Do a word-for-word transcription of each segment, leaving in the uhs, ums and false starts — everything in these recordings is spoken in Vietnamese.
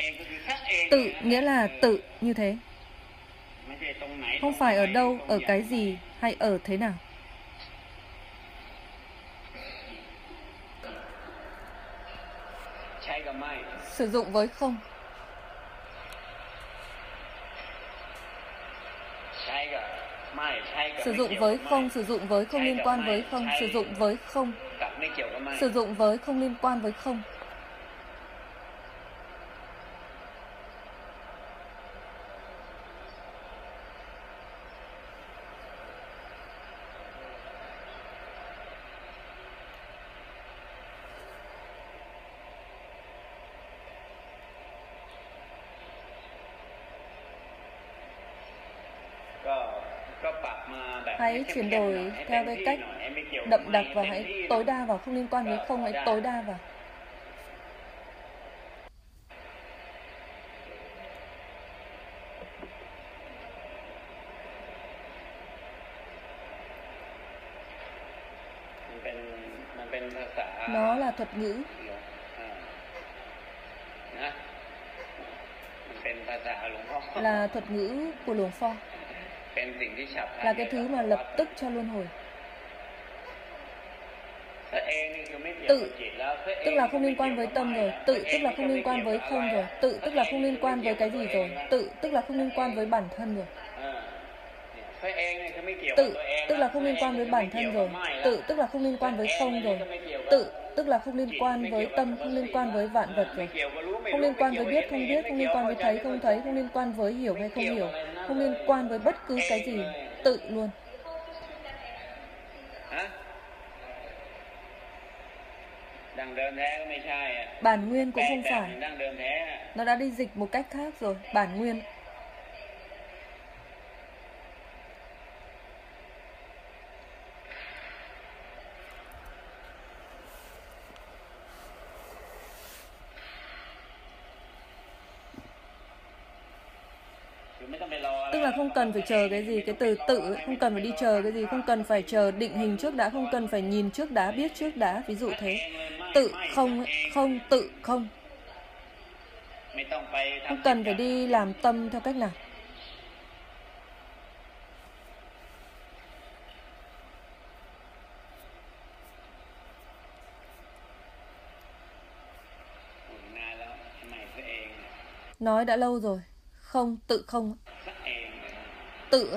Tự nghĩa là tự như thế, không phải ở đâu, ở cái gì hay ở thế nào. Sử dụng với không. Sử dụng với không, sử dụng với không liên quan với không, sử dụng với không. Sử dụng với không liên quan với không. Hãy chuyển đổi theo cái cách đậm đặc và hãy tối đa vào, không liên quan với không, hãy tối đa vào. Nó là thuật ngữ. Là thuật ngữ của Luồng Pho. Là cái thứ mà lập tức cho luân hồi. Tự tức là không liên quan với tâm rồi. Tự tức là không liên quan với không rồi. Tự tức là không liên quan với cái gì rồi. Tự tức là không liên quan với bản thân rồi. Tự tức là không liên quan với bản thân rồi. Tự tức là không liên quan với không rồi. Tự tức là không liên quan với tâm, không liên quan với vạn vật rồi. Không liên quan với biết, không biết, không liên quan với thấy, không thấy, không liên quan với hiểu hay không hiểu, không liên quan với bất cứ cái gì. Tự luôn. Bản nguyên cũng không phải. Nó đã đi dịch một cách khác rồi. Bản nguyên. Tức là không cần phải chờ cái gì. Cái từ tự ấy, không cần phải đi chờ cái gì. Không cần phải chờ định hình trước đã. Không cần phải nhìn trước đã, biết trước đã. Ví dụ thế. Tự không ấy. Không, tự không. Không cần phải đi làm tâm theo cách nào. Nói đã lâu rồi. Không, tự không. Tự.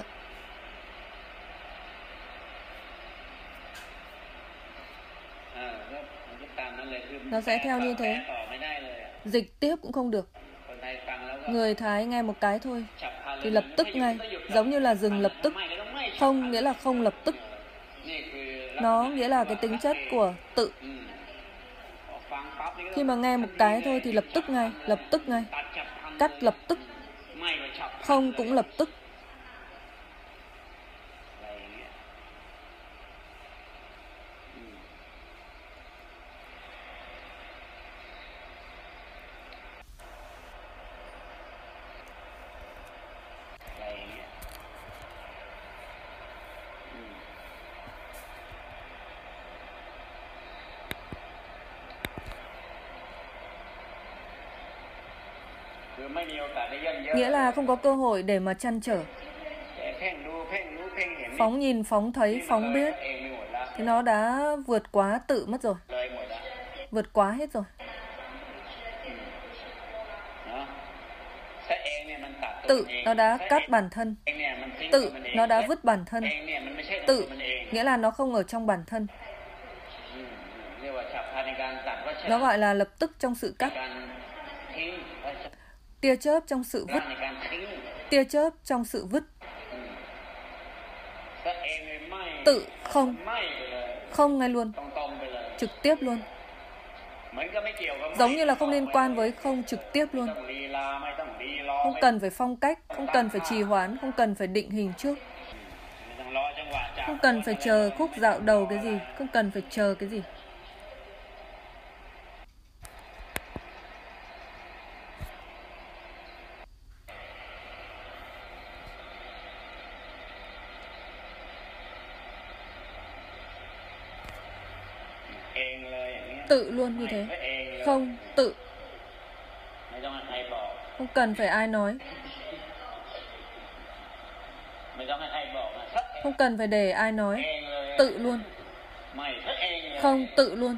Nó sẽ theo như thế. Dịch tiếp cũng không được. Người Thái nghe một cái thôi thì lập tức ngay. Giống như là dừng lập tức. Không nghĩa là không lập tức. Nó nghĩa là cái tính chất của tự. Khi mà nghe một cái thôi thì lập tức ngay. Lập tức ngay. Cắt lập tức. Không cũng lập tức. Nghĩa là không có cơ hội để mà trăn trở. Phóng nhìn, phóng thấy, phóng biết thì nó đã vượt quá tự mất rồi. Vượt quá hết rồi. Tự nó đã cắt bản thân. Tự nó đã vứt bản thân. Tự nghĩa là nó không ở trong bản thân. Nó gọi là lập tức trong sự cắt. Tia chớp trong sự vứt. Tia chớp trong sự vứt. Tự không. Không ngay luôn. Trực tiếp luôn. Giống như là không liên quan với không, trực tiếp luôn. Không cần phải phong cách, không cần phải trì hoãn, không cần phải định hình trước. Không cần phải chờ khúc dạo đầu cái gì, không cần phải chờ cái gì. Tự luôn như thế. Không, tự. Không cần phải ai nói. Không cần phải để ai nói. Tự luôn. Không, tự luôn.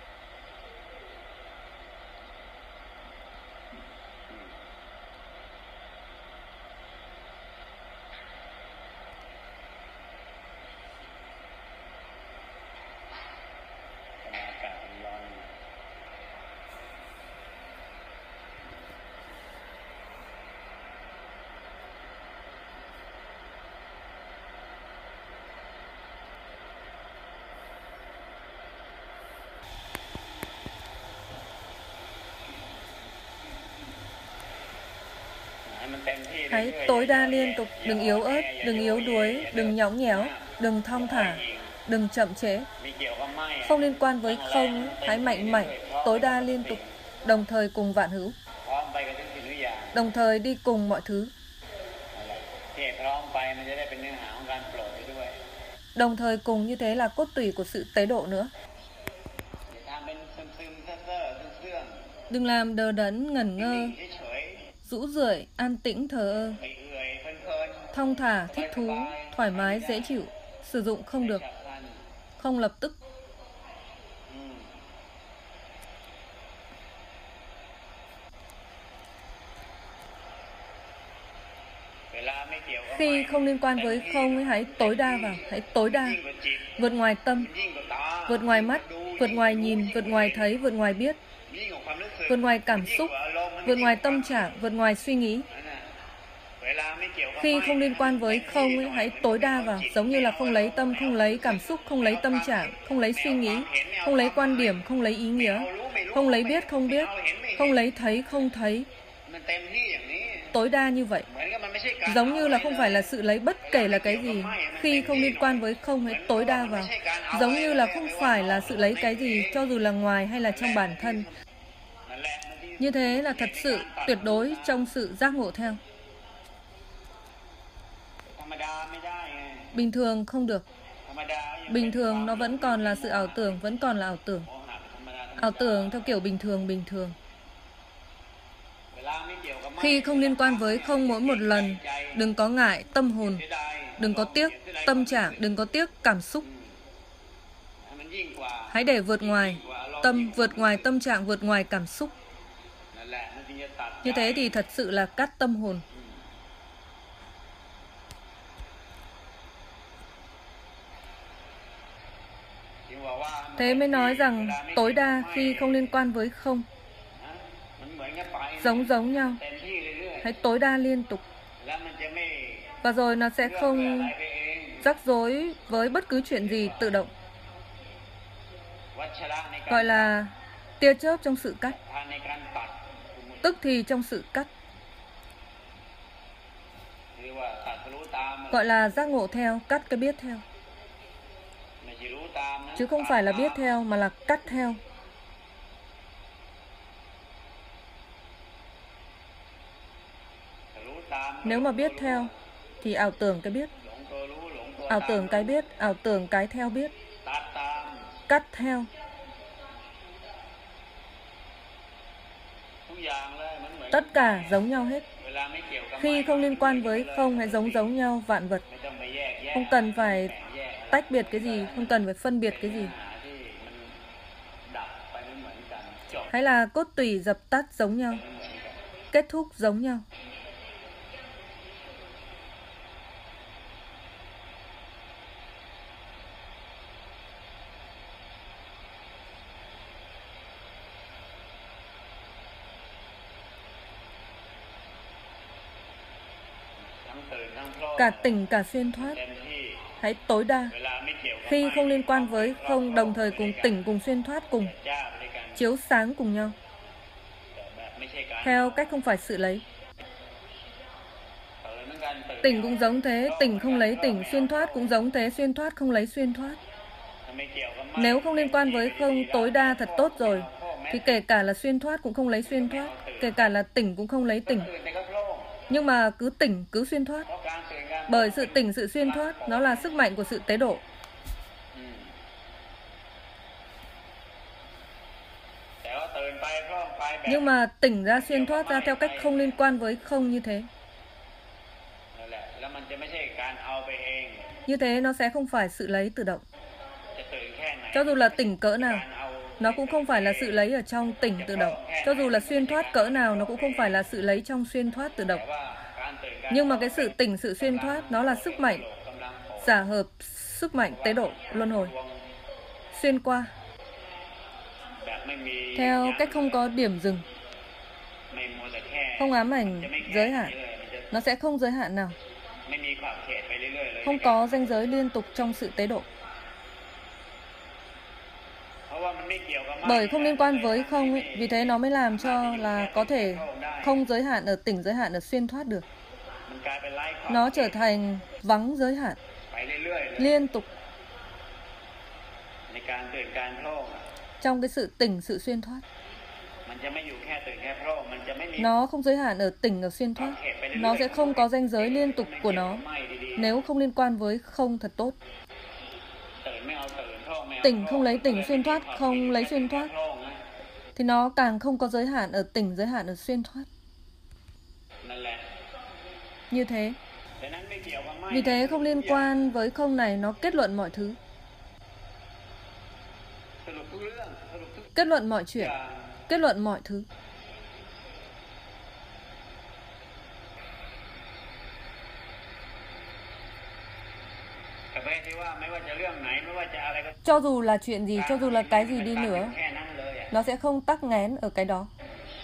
Hãy tối đa liên tục, đừng yếu ớt, đừng yếu đuối, đừng nhõng nhẽo, đừng thong thả, đừng chậm trễ. Không liên quan với không, hãy mạnh mẽ, tối đa liên tục, đồng thời cùng vạn hữu, đồng thời đi cùng mọi thứ. Đồng thời cùng như thế là cốt tủy của sự tế độ nữa. Đừng làm đờ đẫn, ngẩn ngơ, rũ rượi, an tĩnh, thờ ơ, thong thả, thích thú, thoải mái, dễ chịu. Sử dụng không được, không lập tức. Khi không liên quan với không, hãy tối đa vào, hãy tối đa, vượt ngoài tâm, vượt ngoài mắt, vượt ngoài nhìn, vượt ngoài thấy, vượt ngoài biết, vượt ngoài cảm xúc, vượt ngoài tâm trạng, vượt ngoài suy nghĩ. Khi không liên quan với không, hãy tối đa vào, giống như là không lấy tâm, không lấy cảm xúc, không lấy tâm trạng, không lấy suy nghĩ, không lấy quan điểm, không lấy ý nghĩa, không lấy biết, không biết, không lấy thấy, không thấy. Tối đa như vậy, giống như là không phải là sự lấy bất kể là cái gì. Khi không liên quan với không, hãy tối đa vào, giống như là không phải là sự lấy cái gì, cho dù là ngoài hay là trong bản thân. Như thế là thật sự tuyệt đối trong sự giác ngộ theo. Bình thường không được. Bình thường nó vẫn còn là sự ảo tưởng, vẫn còn là ảo tưởng. Ảo tưởng theo kiểu bình thường, bình thường. Khi không liên quan với không mỗi một lần, đừng có ngại tâm hồn, đừng có tiếc tâm trạng, đừng có tiếc cảm xúc. Hãy để vượt ngoài tâm, vượt ngoài tâm trạng, vượt ngoài cảm xúc. Như thế thì thật sự là cắt tâm hồn. Thế mới nói rằng tối đa khi không liên quan với không. Giống giống nhau. Hãy tối đa liên tục. Và rồi nó sẽ không rắc rối với bất cứ chuyện gì tự động. Gọi là tia chớp trong sự cắt. Tức thì trong sự cắt. Gọi là giác ngộ theo, cắt cái biết theo. Chứ không phải là biết theo mà là cắt theo. Nếu mà biết theo thì ảo tưởng cái biết, ảo tưởng cái biết, ảo tưởng cái theo biết, cắt theo. Tất cả giống nhau hết. Khi không liên quan với không, hãy giống giống nhau vạn vật. Không cần phải tách biệt cái gì, không cần phải phân biệt cái gì. Hãy là cốt tủy dập tắt giống nhau, kết thúc giống nhau. Cả tỉnh cả xuyên thoát. Hãy tối đa. Khi không liên quan với không, đồng thời cùng tỉnh cùng xuyên thoát cùng, chiếu sáng cùng nhau. Theo cách không phải sự lấy. Tỉnh cũng giống thế, tỉnh không lấy tỉnh, xuyên thoát cũng giống thế, xuyên thoát không lấy xuyên thoát. Nếu không liên quan với không, tối đa thật tốt rồi, thì kể cả là xuyên thoát cũng không lấy xuyên thoát, kể cả là tỉnh cũng không lấy tỉnh. Nhưng mà cứ tỉnh, cứ xuyên thoát. Bởi sự tỉnh, sự xuyên thoát, nó là sức mạnh của sự tế độ. Nhưng mà tỉnh ra, xuyên thoát ra theo cách không liên quan với không như thế. Như thế nó sẽ không phải sự lấy tự động. Cho dù là tỉnh cỡ nào, nó cũng không phải là sự lấy ở trong tỉnh tự động. Cho dù là xuyên thoát cỡ nào, nó cũng không phải là sự lấy trong xuyên thoát tự động. Nhưng mà cái sự tỉnh, sự xuyên thoát, nó là sức mạnh giả hợp, sức mạnh tế độ, luân hồi, xuyên qua, theo cách không có điểm dừng, không ám ảnh giới hạn. Nó sẽ không giới hạn nào, không có ranh giới liên tục trong sự tế độ. Bởi không liên quan với không ấy, vì thế nó mới làm cho là có thể không giới hạn ở tỉnh, giới hạn ở xuyên thoát được. Nó trở thành vắng giới hạn, liên tục trong cái sự tỉnh, sự xuyên thoát. Nó không giới hạn ở tỉnh, ở xuyên thoát. Nó sẽ không có ranh giới liên tục của nó nếu không liên quan với không thật tốt. Tỉnh không lấy tỉnh, xuyên thoát không lấy xuyên thoát, thì nó càng không có giới hạn ở tỉnh, giới hạn ở xuyên thoát. Như thế. Vì thế không liên quan với không này, nó kết luận mọi thứ, kết luận mọi chuyện, kết luận mọi thứ. Cho dù là chuyện gì, cho dù là cái gì đi nữa, nó sẽ không tắc nghẽn ở cái đó.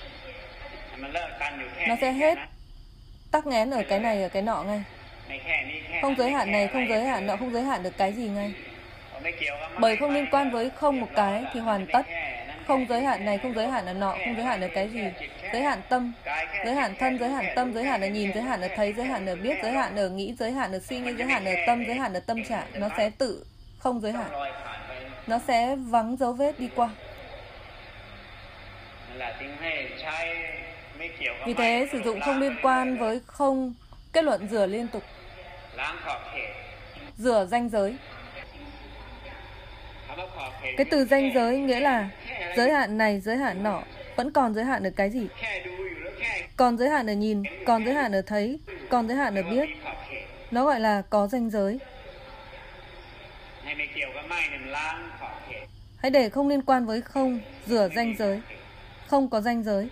Nó sẽ hết tắc nghẽn ở cái này, ở cái nọ ngay. Không giới hạn này, không giới hạn nọ, không giới hạn được cái gì ngay. Bởi không liên quan với không một cái thì hoàn tất. Không giới hạn này, không giới hạn ở nọ, không giới hạn ở cái gì. Giới hạn tâm, giới hạn thân, giới hạn tâm, giới hạn ở nhìn, giới hạn ở thấy, giới hạn ở biết, giới hạn ở nghĩ, giới hạn ở suy nghĩ, giới hạn ở tâm, giới hạn ở tâm trạng. Nó sẽ tự không giới hạn. Nó sẽ vắng dấu vết đi qua. Vì thế sử dụng không liên quan với không, kết luận rửa liên tục, rửa ranh giới. Cái từ ranh giới nghĩa là giới hạn này, giới hạn nọ, vẫn còn giới hạn ở cái gì? Còn giới hạn ở nhìn, còn giới hạn ở thấy, còn giới hạn ở biết. Nó gọi là có ranh giới. Hãy để không liên quan với không, rửa ranh giới. Không có ranh giới.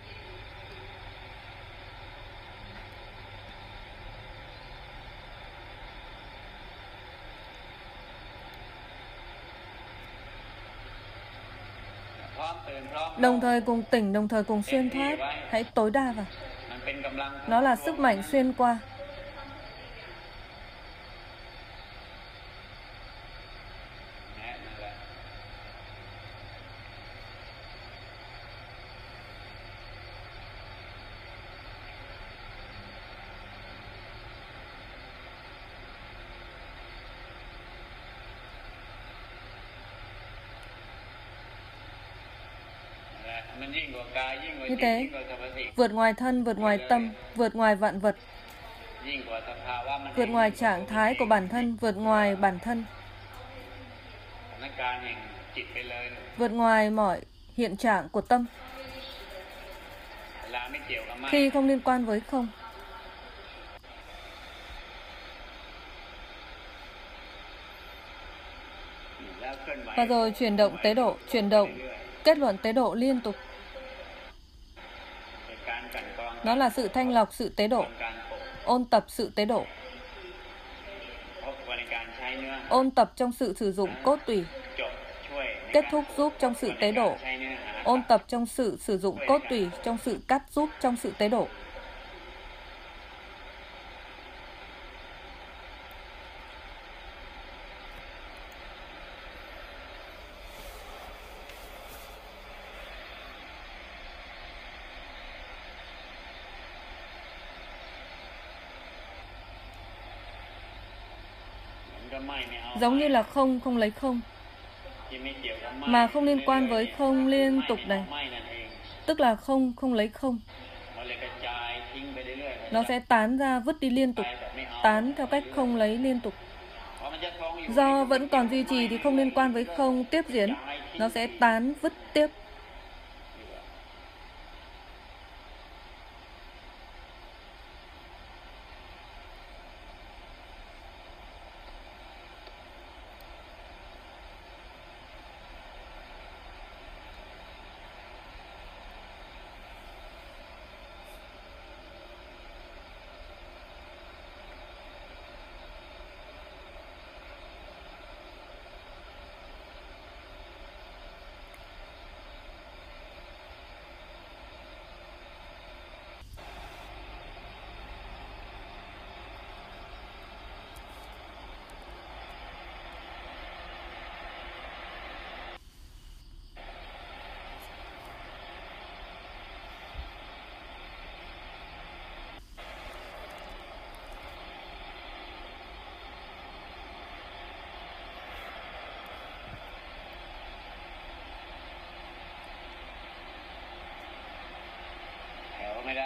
Đồng thời cùng tỉnh, đồng thời cùng xuyên thoát. Hãy tối đa vào. Nó là sức mạnh xuyên qua. Như thế, vượt ngoài thân, vượt ngoài tâm, vượt ngoài vạn vật, vượt ngoài trạng thái của bản thân, vượt ngoài bản thân, vượt ngoài mọi hiện trạng của tâm, khi không liên quan với không. Và rồi chuyển động tế độ, chuyển động, kết luận tế độ liên tục. Nó là sự thanh lọc, sự tế độ, ôn tập sự tế độ, ôn tập trong sự sử dụng cốt tủy, kết thúc giúp trong sự tế độ, ôn tập trong sự sử dụng cốt tủy, trong sự cắt giúp trong sự tế độ. Giống như là không, không lấy không, mà không liên quan với không liên tục này. Tức là không, không lấy không. Nó sẽ tán ra, vứt đi liên tục. Tán theo cách không lấy liên tục. Do vẫn còn duy trì thì không liên quan với không tiếp diễn. Nó sẽ tán, vứt tiếp.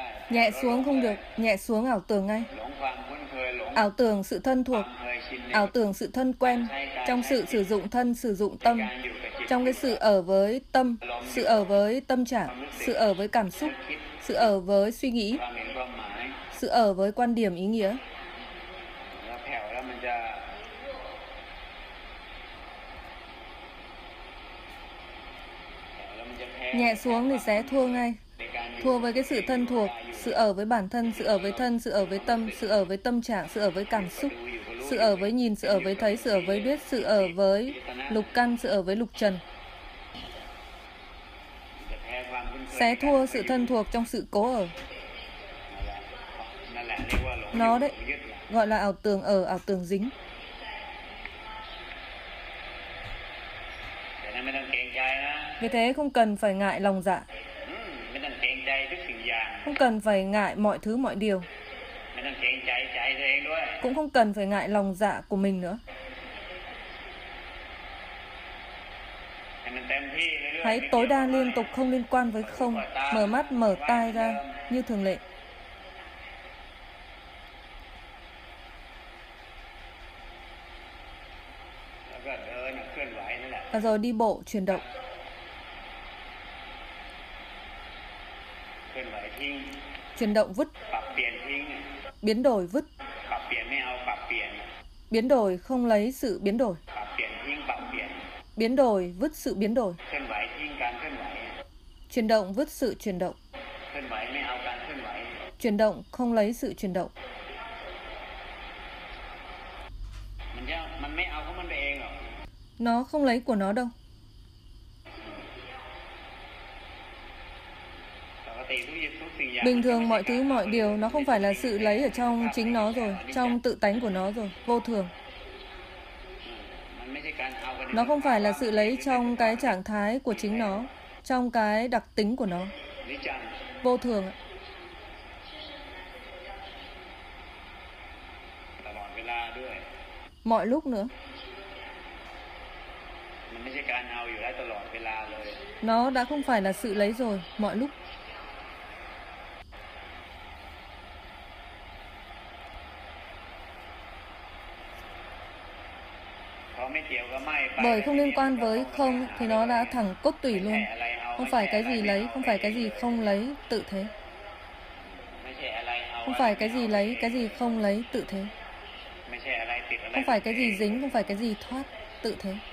Nhẹ xuống không được, nhẹ xuống ảo tưởng ngay. Ảo tưởng sự thân thuộc, ảo tưởng sự thân quen, trong sự sử dụng thân, sử dụng tâm, trong cái sự ở với tâm, sự ở với tâm trạng, sự ở với cảm xúc, sự ở với suy nghĩ, sự ở với quan điểm ý nghĩa. Nhẹ xuống thì sẽ thua ngay. Thua với cái sự thân thuộc, sự ở với bản thân, sự ở với thân, sự ở với tâm, sự ở với tâm trạng, sự ở với cảm xúc, sự ở với nhìn, sự ở với thấy, sự ở với biết, sự ở với lục căn, sự ở với lục trần. Sẽ thua sự thân thuộc trong sự cố ở. Nó đấy, gọi là ảo tưởng ở, ảo tưởng dính. Vì thế không cần phải ngại lòng dạ. Không cần phải ngại mọi thứ mọi điều. Cũng không cần phải ngại lòng dạ của mình nữa. Hãy tối đa liên tục không liên quan với không. Mở mắt, mở tai ra như thường lệ. Và rồi đi bộ, chuyển động. Chuyển động vứt. Biến đổi vứt. Biến đổi không lấy sự biến đổi. Biến đổi vứt sự biến đổi. Chuyển động vứt sự chuyển động. Chuyển động không lấy sự chuyển động. Nó không lấy của nó đâu. Bình thường mọi thứ mọi điều nó không phải là sự lấy ở trong chính nó rồi, trong tự tánh của nó rồi, vô thường. Nó không phải là sự lấy trong cái trạng thái của chính nó, trong cái đặc tính của nó. Vô thường. Mọi lúc nữa. Nó đã không phải là sự lấy rồi, mọi lúc. Bởi không liên quan với không thì nó đã thẳng cốt tủy luôn. Không phải cái gì lấy, không phải cái gì không lấy, tự thế. Không phải cái gì lấy, cái gì không lấy, tự thế. Không phải cái gì dính, không phải cái gì thoát, tự thế.